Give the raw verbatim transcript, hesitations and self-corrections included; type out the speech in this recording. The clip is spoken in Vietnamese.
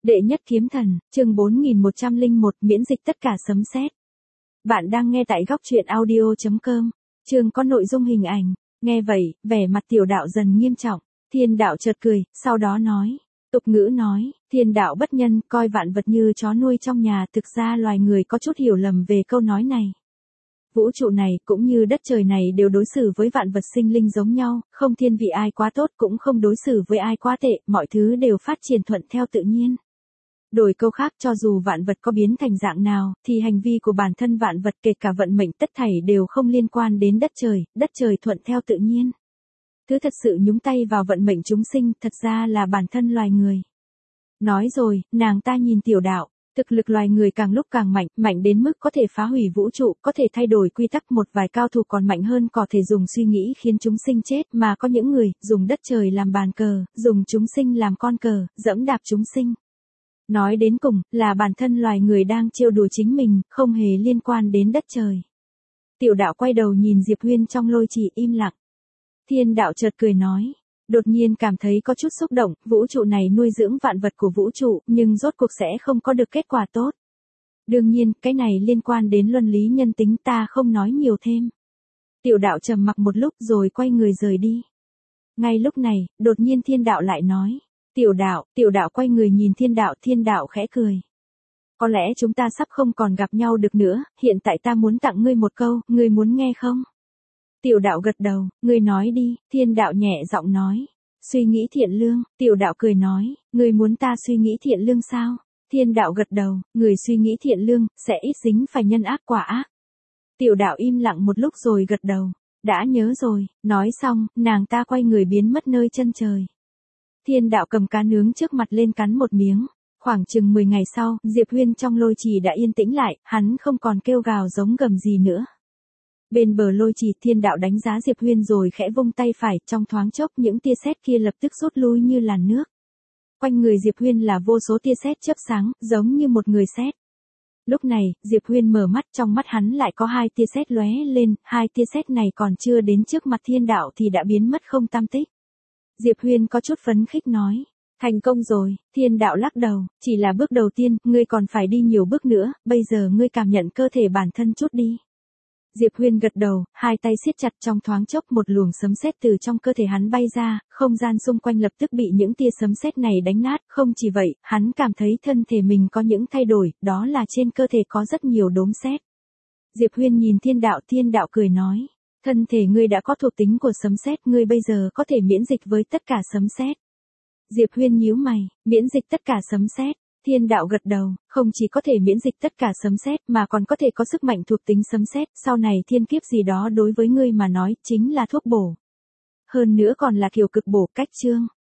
Đệ nhất kiếm thần, chương bốn nghìn một trăm lẻ một, miễn dịch tất cả sấm sét. Bạn đang nghe tại góc truyện audio chấm com, chương có nội dung hình ảnh. Nghe vậy, vẻ mặt tiểu đạo dần nghiêm trọng, Thiên đạo chợt cười, sau đó nói. Tục ngữ nói, thiên đạo bất nhân, coi vạn vật như chó nuôi trong nhà, thực ra loài người có chút hiểu lầm về câu nói này. Vũ trụ này cũng như đất trời này đều đối xử với vạn vật sinh linh giống nhau, không thiên vị ai quá tốt cũng không đối xử với ai quá tệ, mọi thứ đều phát triển thuận theo tự nhiên. Đổi câu khác, cho dù vạn vật có biến thành dạng nào, thì hành vi của bản thân vạn vật kể cả vận mệnh tất thảy đều không liên quan đến đất trời, đất trời thuận theo tự nhiên. Thứ thật sự nhúng tay vào vận mệnh chúng sinh thật ra là bản thân loài người. Nói rồi, nàng ta nhìn tiểu đạo. Thực lực loài người càng lúc càng mạnh, mạnh đến mức có thể phá hủy vũ trụ, có thể thay đổi quy tắc, một vài cao thủ còn mạnh hơn có thể dùng suy nghĩ khiến chúng sinh chết, mà có những người dùng đất trời làm bàn cờ, dùng chúng sinh làm con cờ, dẫm đạp chúng sinh. Nói đến cùng, là bản thân loài người đang trêu đùa chính mình, không hề liên quan đến đất trời. Tiểu đạo quay đầu nhìn Diệp Huyên trong lôi trì im lặng. Thiên đạo chợt cười nói. Đột nhiên cảm thấy có chút xúc động, vũ trụ này nuôi dưỡng vạn vật của vũ trụ, nhưng rốt cuộc sẽ không có được kết quả tốt. Đương nhiên, cái này liên quan đến luân lý nhân tính, ta không nói nhiều thêm. Tiểu đạo trầm mặc một lúc rồi quay người rời đi. Ngay lúc này, đột nhiên thiên đạo lại nói. Tiểu đạo, tiểu đạo quay người nhìn thiên đạo, thiên đạo khẽ cười. Có lẽ chúng ta sắp không còn gặp nhau được nữa, hiện tại ta muốn tặng ngươi một câu, ngươi muốn nghe không? Tiểu đạo gật đầu, ngươi nói đi, thiên đạo nhẹ giọng nói. Suy nghĩ thiện lương, tiểu đạo cười nói, ngươi muốn ta suy nghĩ thiện lương sao? Thiên đạo gật đầu, người suy nghĩ thiện lương, sẽ ít dính phải nhân ác quả ác. Tiểu đạo im lặng một lúc rồi gật đầu, đã nhớ rồi, nói xong, nàng ta quay người biến mất nơi chân trời. Thiên đạo cầm cá nướng trước mặt lên cắn một miếng. Khoảng chừng mười ngày sau, Diệp Huyên trong lôi trì đã yên tĩnh lại, hắn không còn kêu gào giống gầm gì nữa. Bên bờ lôi trì, thiên đạo đánh giá Diệp Huyên rồi khẽ vung tay phải, trong thoáng chốc những tia sét kia lập tức rút lui như làn nước. Quanh người Diệp Huyên là vô số tia sét chớp sáng, giống như một người sét. Lúc này, Diệp Huyên mở mắt, trong mắt hắn lại có hai tia sét lóe lên, hai tia sét này còn chưa đến trước mặt thiên đạo thì đã biến mất không tăm tích. Diệp Huyên có chút phấn khích nói. Thành công rồi, thiên đạo lắc đầu, chỉ là bước đầu tiên, ngươi còn phải đi nhiều bước nữa, bây giờ ngươi cảm nhận cơ thể bản thân chút đi. Diệp Huyên gật đầu, hai tay siết chặt, trong thoáng chốc một luồng sấm sét từ trong cơ thể hắn bay ra, không gian xung quanh lập tức bị những tia sấm sét này đánh nát, không chỉ vậy, hắn cảm thấy thân thể mình có những thay đổi, đó là trên cơ thể có rất nhiều đốm sét. Diệp Huyên nhìn thiên đạo, thiên đạo cười nói, thân thể ngươi đã có thuộc tính của sấm sét, ngươi bây giờ có thể miễn dịch với tất cả sấm sét. Diệp Huyên nhíu mày, miễn dịch tất cả sấm sét. Thiên đạo gật đầu, không chỉ có thể miễn dịch tất cả sấm sét mà còn có thể có sức mạnh thuộc tính sấm sét, sau này thiên kiếp gì đó đối với ngươi mà nói chính là thuốc bổ. Hơn nữa còn là kiểu cực bổ cách chương.